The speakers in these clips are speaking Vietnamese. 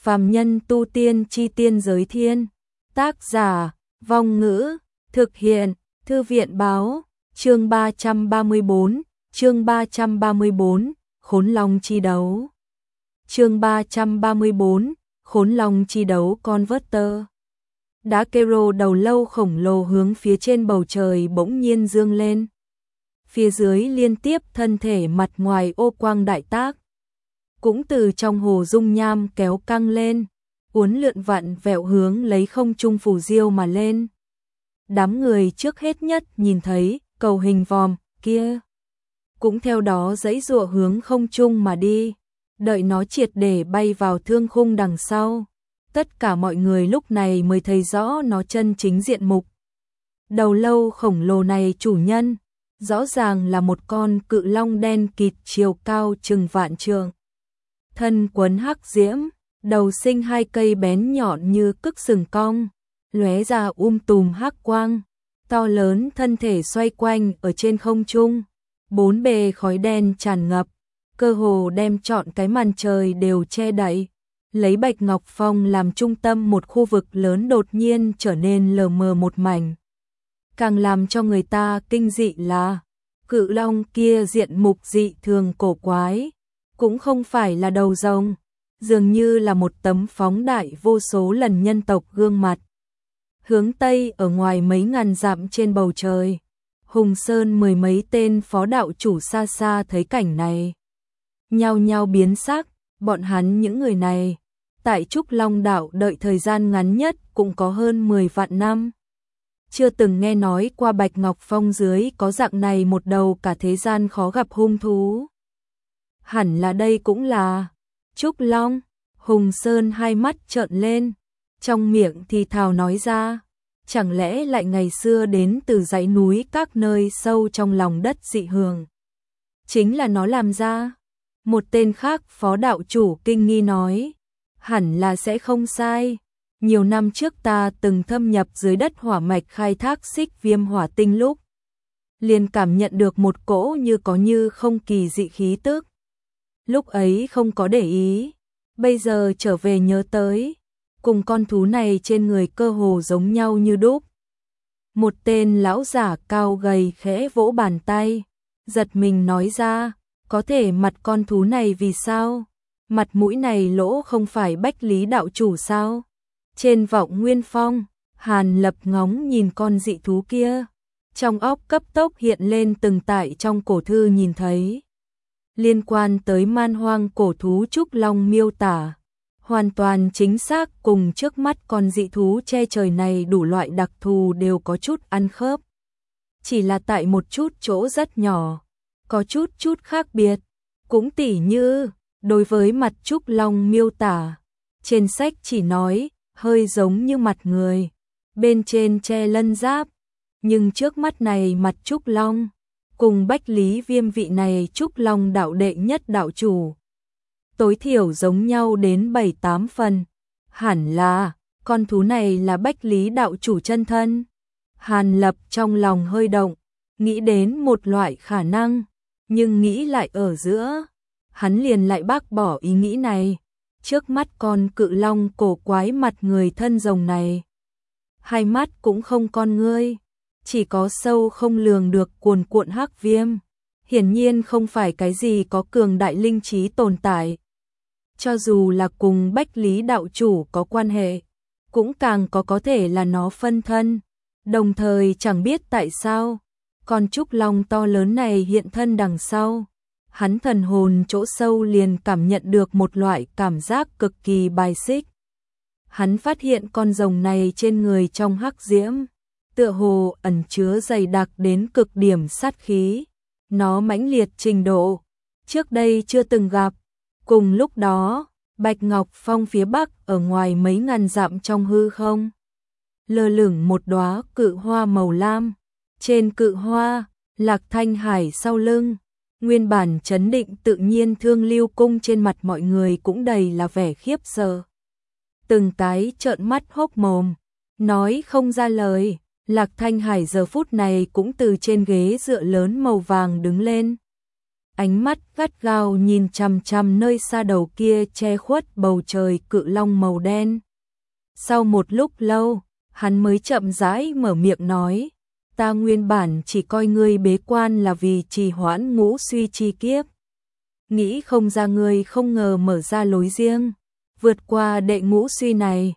Phàm nhân tu tiên chi tiên giới thiên. Tác giả, Vong Ngữ, thực hiện, Thư viện báo, chương 334, Khốn Long chi đấu. Chương 334, Khốn Long chi đấu Converter. Đá kero đầu lâu khổng lồ hướng phía trên bầu trời bỗng nhiên dương lên. Phía dưới liên tiếp thân thể mặt ngoài ô quang đại tác. Cũng từ trong hồ dung nham kéo căng lên, uốn lượn vặn vẹo hướng lấy không trung phù diêu mà lên. Đám người trước hết nhất nhìn thấy cầu hình vòm kia, cũng theo đó giãy giụa hướng không trung mà đi, đợi nó triệt để bay vào thương khung đằng sau. Tất cả mọi người lúc này mới thấy rõ nó chân chính diện mục. Đầu lâu khổng lồ này chủ nhân, rõ ràng là một con cự long đen kịt chiều cao chừng vạn trượng. Thân quấn hắc diễm, đầu sinh hai cây bén nhọn như cức sừng cong, lóe ra tùm hắc quang, to lớn thân thể xoay quanh ở trên không trung, bốn bề khói đen tràn ngập, cơ hồ đem trọn cái màn trời đều che đậy, lấy Bạch Ngọc Phong làm trung tâm một khu vực lớn đột nhiên trở nên lờ mờ một mảnh. Càng làm cho người ta kinh dị là, cự long kia diện mục dị thường cổ quái, cũng không phải là đầu rồng, dường như là một tấm phóng đại vô số lần nhân tộc gương mặt. Hướng Tây ở ngoài mấy ngàn dặm trên bầu trời, Hùng Sơn mười mấy tên phó đạo chủ xa xa thấy cảnh này, nhao nhao biến sắc. Bọn hắn những người này, tại Trúc Long Đạo đợi thời gian ngắn nhất cũng có hơn 10 vạn năm. Chưa từng nghe nói qua Bạch Ngọc Phong dưới có dạng này một đầu cả thế gian khó gặp hung thú. Hẳn là đây cũng là Trúc Long. Hùng Sơn hai mắt trợn lên, trong miệng thì thào nói ra, chẳng lẽ lại ngày xưa đến từ dãy núi các nơi sâu trong lòng đất dị hường. Chính là nó làm ra. Một tên khác phó đạo chủ kinh nghi nói, hẳn là sẽ không sai. Nhiều năm trước ta từng thâm nhập dưới đất hỏa mạch khai thác xích viêm hỏa tinh lúc, liền cảm nhận được một cỗ như có như không kỳ dị khí tức. Lúc ấy không có để ý, bây giờ trở về nhớ tới, cùng con thú này trên người cơ hồ giống nhau như đúc. Một tên lão giả cao gầy khẽ vỗ bàn tay, giật mình nói ra, có thể mặt con thú này vì sao? Mặt mũi này lỗ không phải Bách Lý đạo chủ sao? Trên Vọng Nguyên Phong, Hàn Lập ngóng nhìn con dị thú kia, trong óc cấp tốc hiện lên từng tại trong cổ thư nhìn thấy. Liên quan tới man hoang cổ thú Trúc Long miêu tả, hoàn toàn chính xác cùng trước mắt con dị thú che trời này đủ loại đặc thù đều có chút ăn khớp. Chỉ là tại một chút chỗ rất nhỏ, có chút khác biệt, cũng tỉ như, đối với mặt Trúc Long miêu tả, trên sách chỉ nói, hơi giống như mặt người, bên trên che lân giáp, nhưng trước mắt này mặt Trúc Long, cùng Bách Lý Viêm vị này Trúc Long đạo đệ nhất đạo chủ, tối thiểu giống nhau đến 7-8 phần, hẳn là, con thú này là Bách Lý đạo chủ chân thân. Hàn Lập trong lòng hơi động, nghĩ đến một loại khả năng, nhưng nghĩ lại ở giữa, hắn liền lại bác bỏ ý nghĩ này. Trước mắt con cự long cổ quái mặt người thân rồng này, hai mắt cũng không con ngươi, chỉ có sâu không lường được cuồn cuộn hắc viêm, hiển nhiên không phải cái gì có cường đại linh trí tồn tại. Cho dù là cùng Bách Lý đạo chủ có quan hệ, cũng càng có thể là nó phân thân. Đồng thời chẳng biết tại sao, con Trúc Long to lớn này hiện thân đằng sau, hắn thần hồn chỗ sâu liền cảm nhận được một loại cảm giác cực kỳ bài xích. Hắn phát hiện con rồng này trên người trong hắc diễm, tựa hồ ẩn chứa dày đặc đến cực điểm sát khí, nó mãnh liệt trình độ trước đây chưa từng gặp. Cùng lúc đó, Bạch Ngọc Phong phía bắc ở ngoài mấy ngàn dặm trong hư không, lơ lửng một đóa cự hoa màu lam, trên cự hoa, Lạc Thanh Hải sau lưng, nguyên bản trấn định tự nhiên Thương Lưu cung trên mặt mọi người cũng đầy là vẻ khiếp sợ. Từng cái trợn mắt hốc mồm, nói không ra lời. Lạc Thanh Hải giờ phút này cũng từ trên ghế dựa lớn màu vàng đứng lên. ánh mắt gắt gao nhìn chằm chằm nơi xa đầu kia che khuất bầu trời cự long màu đen. Sau một lúc lâu, hắn mới chậm rãi mở miệng nói, ta nguyên bản chỉ coi ngươi bế quan là vì trì hoãn ngũ suy chi kiếp. Nghĩ không ra ngươi không ngờ mở ra lối riêng, vượt qua đệ ngũ suy này.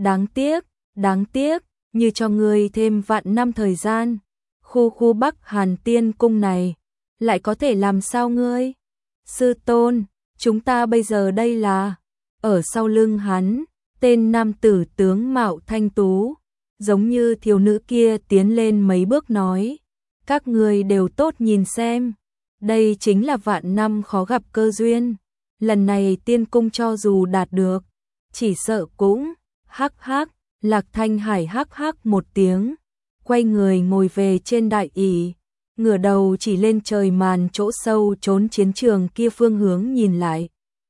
Đáng tiếc, như cho ngươi thêm vạn năm thời gian, khu Bắc Hàn Tiên Cung này, lại có thể làm sao ngươi? Sư tôn, chúng ta bây giờ đây là... Ở sau lưng hắn, tên nam tử tướng mạo thanh tú, giống như thiếu nữ kia tiến lên mấy bước nói, các ngươi đều tốt nhìn xem, đây chính là vạn năm khó gặp cơ duyên, lần này tiên cung cho dù đạt được, chỉ sợ cũng, hắc hắc, Lạc Thanh Hải hắc hắc một tiếng, quay người ngồi về trên đại ỷ, ngửa đầu chỉ lên trời màn chỗ sâu trốn chiến trường kia phương hướng nhìn lại.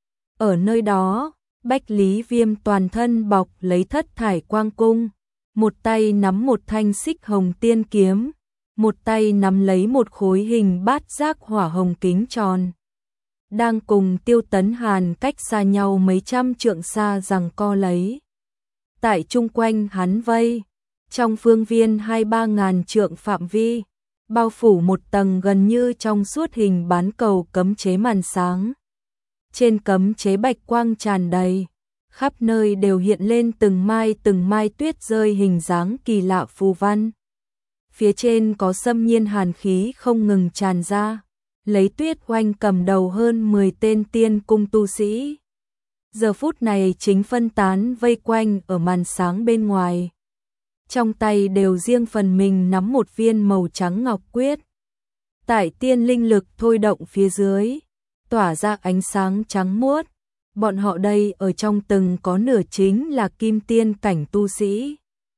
Ở nơi đó, Bách Lý Viêm toàn thân bọc lấy thất thải quang cung, một tay nắm một thanh xích hồng tiên kiếm, một tay nắm lấy một khối hình bát giác hỏa hồng kính tròn. Đang cùng Tiêu Tấn Hàn cách xa nhau mấy trăm trượng xa giằng co lấy. Tại chung quanh hắn vây, trong phương viên 2-3 ngàn trượng phạm vi, bao phủ một tầng gần như trong suốt hình bán cầu cấm chế màn sáng. Trên cấm chế bạch quang tràn đầy, khắp nơi đều hiện lên từng mai tuyết rơi hình dáng kỳ lạ phù văn. Phía trên có xâm nhiên hàn khí không ngừng tràn ra, lấy Tuyết Oanh cầm đầu hơn 10 tên tiên cung tu sĩ. Giờ phút này chính phân tán vây quanh ở màn sáng bên ngoài. Trong tay đều riêng phần mình nắm một viên màu trắng ngọc quyết. Tại tiên linh lực thôi động phía dưới, tỏa ra ánh sáng trắng muốt. Bọn họ đây ở trong từng có nửa chính là kim tiên cảnh tu sĩ.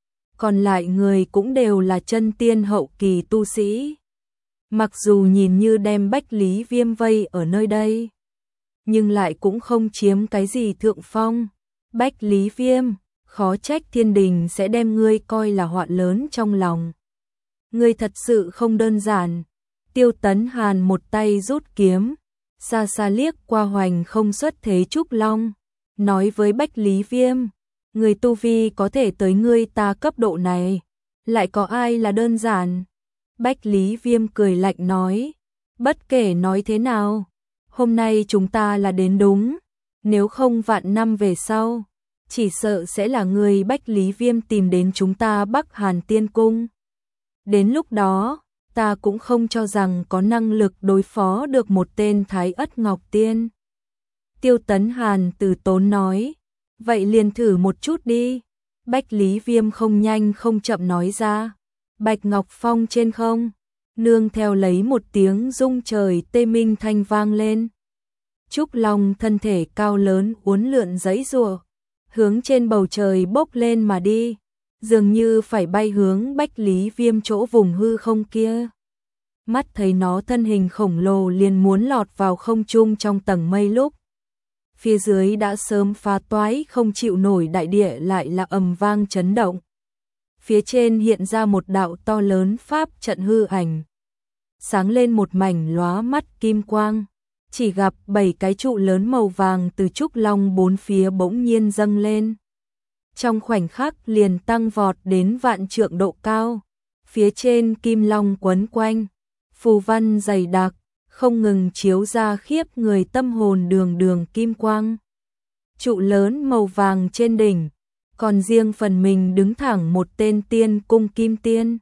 Còn lại người cũng đều là chân tiên hậu kỳ tu sĩ. Mặc dù nhìn như đem Bách Lý Viêm vây ở nơi đây, nhưng lại cũng không chiếm cái gì thượng phong. Bách Lý Viêm, khó trách thiên đình sẽ đem ngươi coi là họa lớn trong lòng. Ngươi thật sự không đơn giản. Tiêu Tấn Hàn một tay rút kiếm, xa xa liếc qua hoành không xuất thế trúc long, nói với Bách Lý Viêm, người tu vi có thể tới ngươi ta cấp độ này, lại có ai là đơn giản. Bách Lý Viêm cười lạnh nói, bất kể nói thế nào, hôm nay chúng ta là đến đúng, nếu không vạn năm về sau, chỉ sợ sẽ là người Bách Lý Viêm tìm đến chúng ta Bắc Hàn Tiên Cung. Đến lúc đó, ta cũng không cho rằng có năng lực đối phó được một tên Thái Ất Ngọc Tiên. Tiêu Tấn Hàn từ tốn nói, vậy liền thử một chút đi. Bách Lý Viêm không nhanh không chậm nói ra, Bạch Ngọc Phong trên không, nương theo lấy một tiếng rung trời tê minh thanh vang lên. Trúc Long thân thể cao lớn uốn lượn giãy giụa, hướng trên bầu trời bốc lên mà đi, dường như phải bay hướng Bách Lý Viêm chỗ vùng hư không kia. Mắt thấy nó thân hình khổng lồ liền muốn lọt vào không trung trong tầng mây lúc. Phía dưới đã sớm phá toái không chịu nổi đại địa lại là ầm vang chấn động. Phía trên hiện ra một đạo to lớn pháp trận hư ảnh. Sáng lên một mảnh lóa mắt kim quang. Chỉ gặp 7 cái trụ lớn màu vàng từ trúc long bốn phía bỗng nhiên dâng lên. Trong khoảnh khắc liền tăng vọt đến vạn trượng độ cao. Phía trên kim long quấn quanh, phù văn dày đặc, không ngừng chiếu ra khiếp người tâm hồn đường đường kim quang. Trụ lớn màu vàng trên đỉnh, còn riêng phần mình đứng thẳng một tên tiên cung kim tiên.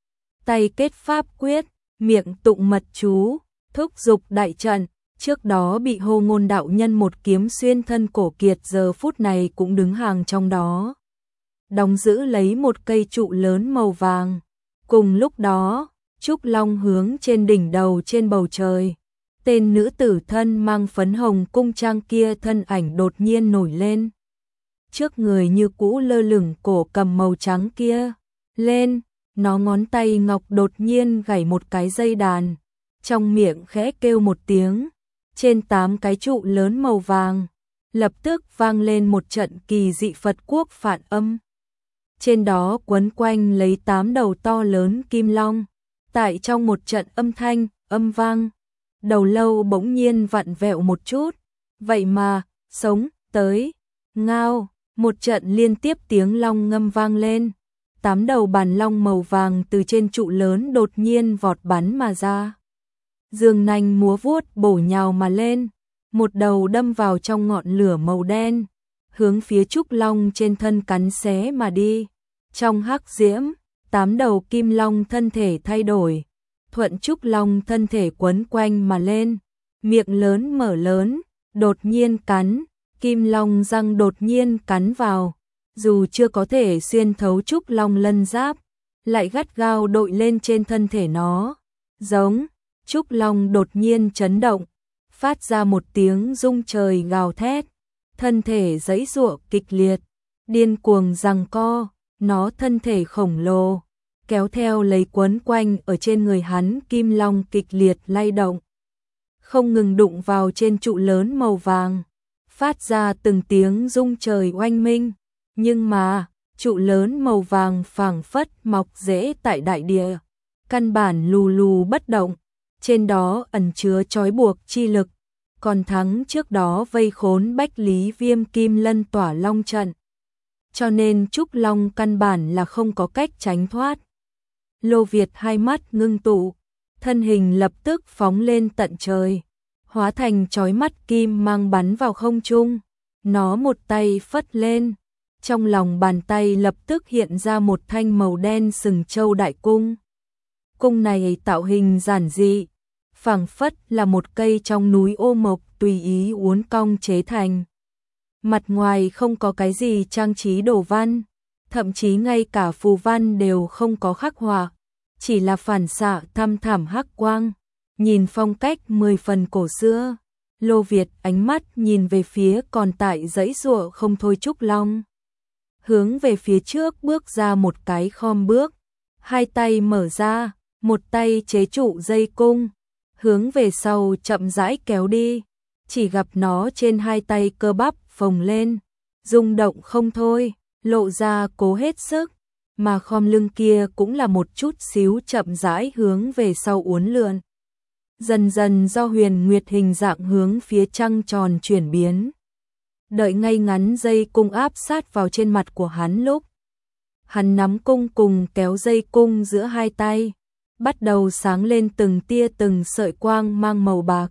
Tay kết pháp quyết, miệng tụng mật chú, thúc dục đại trận. Trước đó bị Hô Ngôn đạo nhân một kiếm xuyên thân cổ kiệt giờ phút này cũng đứng hàng trong đó. Đóng giữ lấy một cây trụ lớn màu vàng. Cùng lúc đó, Trúc Long hướng trên đỉnh đầu trên bầu trời. Tên nữ tử thân mang phấn hồng cung trang kia thân ảnh đột nhiên nổi lên. Trước người như cũ lơ lửng cổ cầm màu trắng kia. Lên, nó ngón tay ngọc đột nhiên gảy một cái dây đàn. Trong miệng khẽ kêu một tiếng. Trên 8 cái trụ lớn màu vàng, lập tức vang lên một trận kỳ dị Phật quốc phản âm. Trên đó quấn quanh lấy 8 đầu to lớn kim long, tại trong một trận âm thanh, âm vang, đầu lâu bỗng nhiên vặn vẹo một chút, vậy mà, sống, tới, ngao, một trận liên tiếp tiếng long ngâm vang lên, 8 đầu bản long màu vàng từ trên trụ lớn đột nhiên vọt bắn mà ra. Dương nanh múa vuốt bổ nhào mà lên, một đầu đâm vào trong ngọn lửa màu đen, hướng phía trúc long trên thân cắn xé mà đi. Trong hắc diễm, 8 đầu kim long thân thể thay đổi, thuận trúc long thân thể quấn quanh mà lên, miệng lớn mở lớn, đột nhiên cắn, kim long răng đột nhiên cắn vào, dù chưa có thể xuyên thấu trúc long lân giáp, lại gắt gao đội lên trên thân thể nó, giống, trúc long đột nhiên chấn động, phát ra một tiếng rung trời gào thét, thân thể giãy giụa kịch liệt, điên cuồng giằng co, nó thân thể khổng lồ, kéo theo lấy quấn quanh ở trên người hắn kim long kịch liệt lay động, không ngừng đụng vào trên trụ lớn màu vàng, phát ra từng tiếng rung trời oanh minh, nhưng mà, trụ lớn màu vàng phảng phất mọc rễ tại đại địa, căn bản lù lù bất động, trên đó ẩn chứa trói buộc chi lực, còn thắng trước đó vây khốn Bách Lý Viêm Kim Lân Tỏa Long trận. Cho nên trúc long căn bản là không có cách tránh thoát. Lô Việt hai mắt ngưng tụ, thân hình lập tức phóng lên tận trời, hóa thành chói mắt kim mang bắn vào không trung. Nó một tay phất lên, trong lòng bàn tay lập tức hiện ra một thanh màu đen sừng châu đại cung. Cung này tạo hình giản dị, phảng phất là một cây trong núi ô mộc tùy ý uốn cong chế thành. Mặt ngoài không có cái gì trang trí đồ văn, thậm chí ngay cả phù văn đều không có khắc họa, chỉ là phản xạ thăm thẳm hắc quang, nhìn phong cách 10 phần cổ xưa. Lô Việt ánh mắt nhìn về phía còn tại giãy giụa không thôi trúc long, hướng về phía trước bước ra một cái khom bước, hai tay mở ra, một tay chế trụ dây cung, hướng về sau chậm rãi kéo đi, chỉ gặp nó trên hai tay cơ bắp phồng lên, rung động không thôi, lộ ra cố hết sức, mà khom lưng kia cũng là một chút xíu chậm rãi hướng về sau uốn lượn. Dần dần do huyền nguyệt hình dạng hướng phía trăng tròn chuyển biến. Đợi ngay ngắn dây cung áp sát vào trên mặt của hắn lúc hắn nắm cung cùng kéo dây cung giữa hai tay, bắt đầu sáng lên từng tia từng sợi quang mang màu bạc,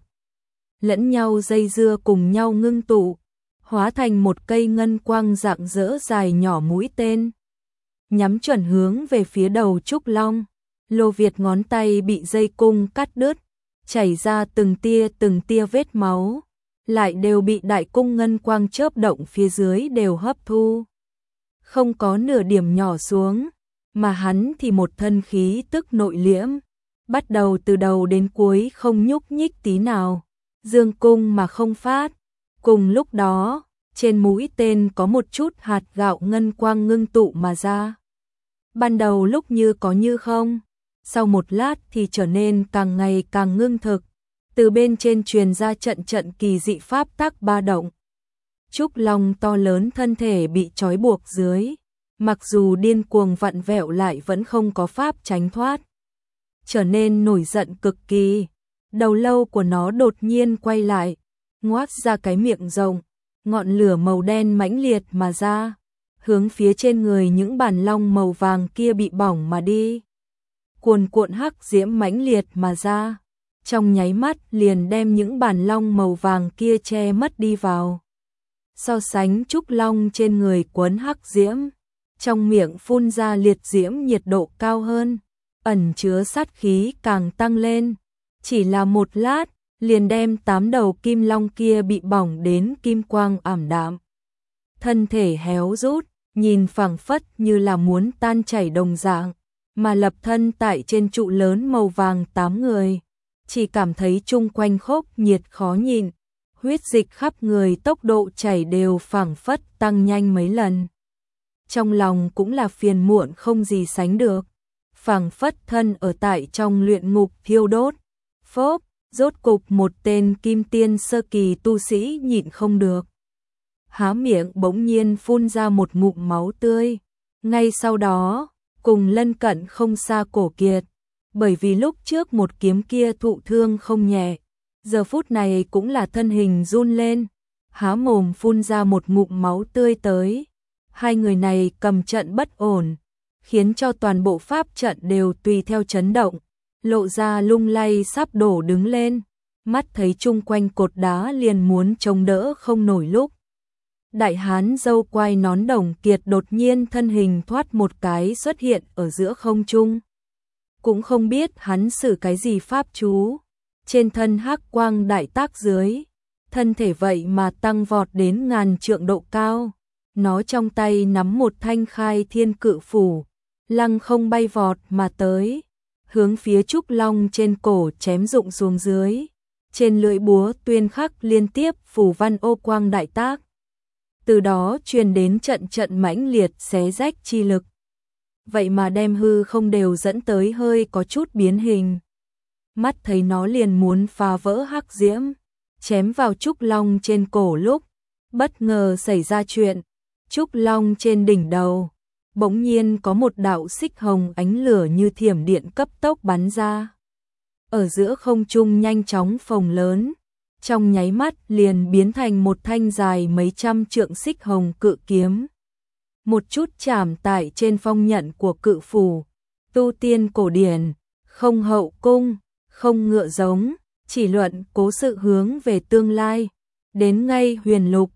lẫn nhau dây dưa cùng nhau ngưng tụ, hóa thành một cây ngân quang rạng rỡ dài nhỏ mũi tên, nhắm chuẩn hướng về phía đầu trúc long. Lô Việt ngón tay bị dây cung cắt đứt, chảy ra từng tia vết máu, lại đều bị đại cung ngân quang chớp động phía dưới đều hấp thu, không có nửa điểm nhỏ xuống, mà hắn thì một thân khí tức nội liễm, bắt đầu từ đầu đến cuối không nhúc nhích tí nào, dương cung mà không phát. Cùng lúc đó, trên mũi tên có một chút hạt gạo ngân quang ngưng tụ mà ra. Ban đầu lúc như có như không, sau một lát thì trở nên càng ngày càng ngưng thực, từ bên trên truyền ra trận trận kỳ dị pháp tắc ba động. Trúc long to lớn thân thể bị trói buộc dưới, mặc dù điên cuồng vặn vẹo lại vẫn không có pháp tránh thoát, trở nên nổi giận cực kỳ. Đầu lâu của nó đột nhiên quay lại, ngoác ra cái miệng rộng, ngọn lửa màu đen mãnh liệt mà ra, hướng phía trên người những bản long màu vàng kia bị bỏng mà đi. Cuồn cuộn hắc diễm mãnh liệt mà ra, trong nháy mắt liền đem những bản long màu vàng kia che mất đi vào. So sánh trúc long trên người quấn hắc diễm, trong miệng phun ra liệt diễm nhiệt độ cao hơn, ẩn chứa sát khí càng tăng lên. Chỉ là một lát, liền đem 8 đầu kim long kia bị bỏng đến kim quang ảm đạm. Thân thể héo rút, nhìn phảng phất như là muốn tan chảy đồng dạng, mà lập thân tại trên trụ lớn màu vàng 8 người. Chỉ cảm thấy chung quanh khốc nhiệt khó nhịn, huyết dịch khắp người tốc độ chảy đều phảng phất tăng nhanh mấy lần. Trong lòng cũng là phiền muộn không gì sánh được, phảng phất thân ở tại trong luyện ngục thiêu đốt. Phốp, rốt cục một tên kim tiên sơ kỳ tu sĩ nhịn không được, há miệng bỗng nhiên phun ra một ngụm máu tươi. Ngay sau đó, cùng lân cận không xa Cổ Kiệt, bởi vì lúc trước một kiếm kia thụ thương không nhẹ, giờ phút này cũng là thân hình run lên, há mồm phun ra một ngụm máu tươi tới. Hai người này cầm trận bất ổn, khiến cho toàn bộ pháp trận đều tùy theo chấn động, lộ ra lung lay sắp đổ đứng lên, mắt thấy chung quanh cột đá liền muốn chống đỡ không nổi lúc. Đại hán râu quai nón Đồng Kiệt đột nhiên thân hình thoát một cái xuất hiện ở giữa không trung. Cũng không biết hắn sử cái gì pháp chú, trên thân hắc quang đại tác dưới, thân thể vậy mà tăng vọt đến ngàn trượng độ cao. Nó trong tay nắm một thanh khai thiên cự phủ, lăng không bay vọt mà tới, hướng phía trúc long trên cổ chém rụng xuống dưới. Trên lưỡi búa tuyên khắc liên tiếp phủ văn ô quang đại tác. Từ đó truyền đến trận trận mãnh liệt xé rách chi lực. Vậy mà đem hư không đều dẫn tới hơi có chút biến hình. Mắt thấy nó liền muốn phá vỡ hắc diễm, chém vào trúc long trên cổ lúc, bất ngờ xảy ra chuyện. Trúc long trên đỉnh đầu, bỗng nhiên có một đạo xích hồng ánh lửa như thiểm điện cấp tốc bắn ra. Ở giữa không trung nhanh chóng phồng lớn, trong nháy mắt liền biến thành một thanh dài mấy trăm trượng xích hồng cự kiếm. Một chút chạm tại trên phong nhận của cự phủ, tu tiên cổ điển, không hậu cung, không ngựa giống, chỉ luận cố sự hướng về tương lai. Đến ngay huyền lục,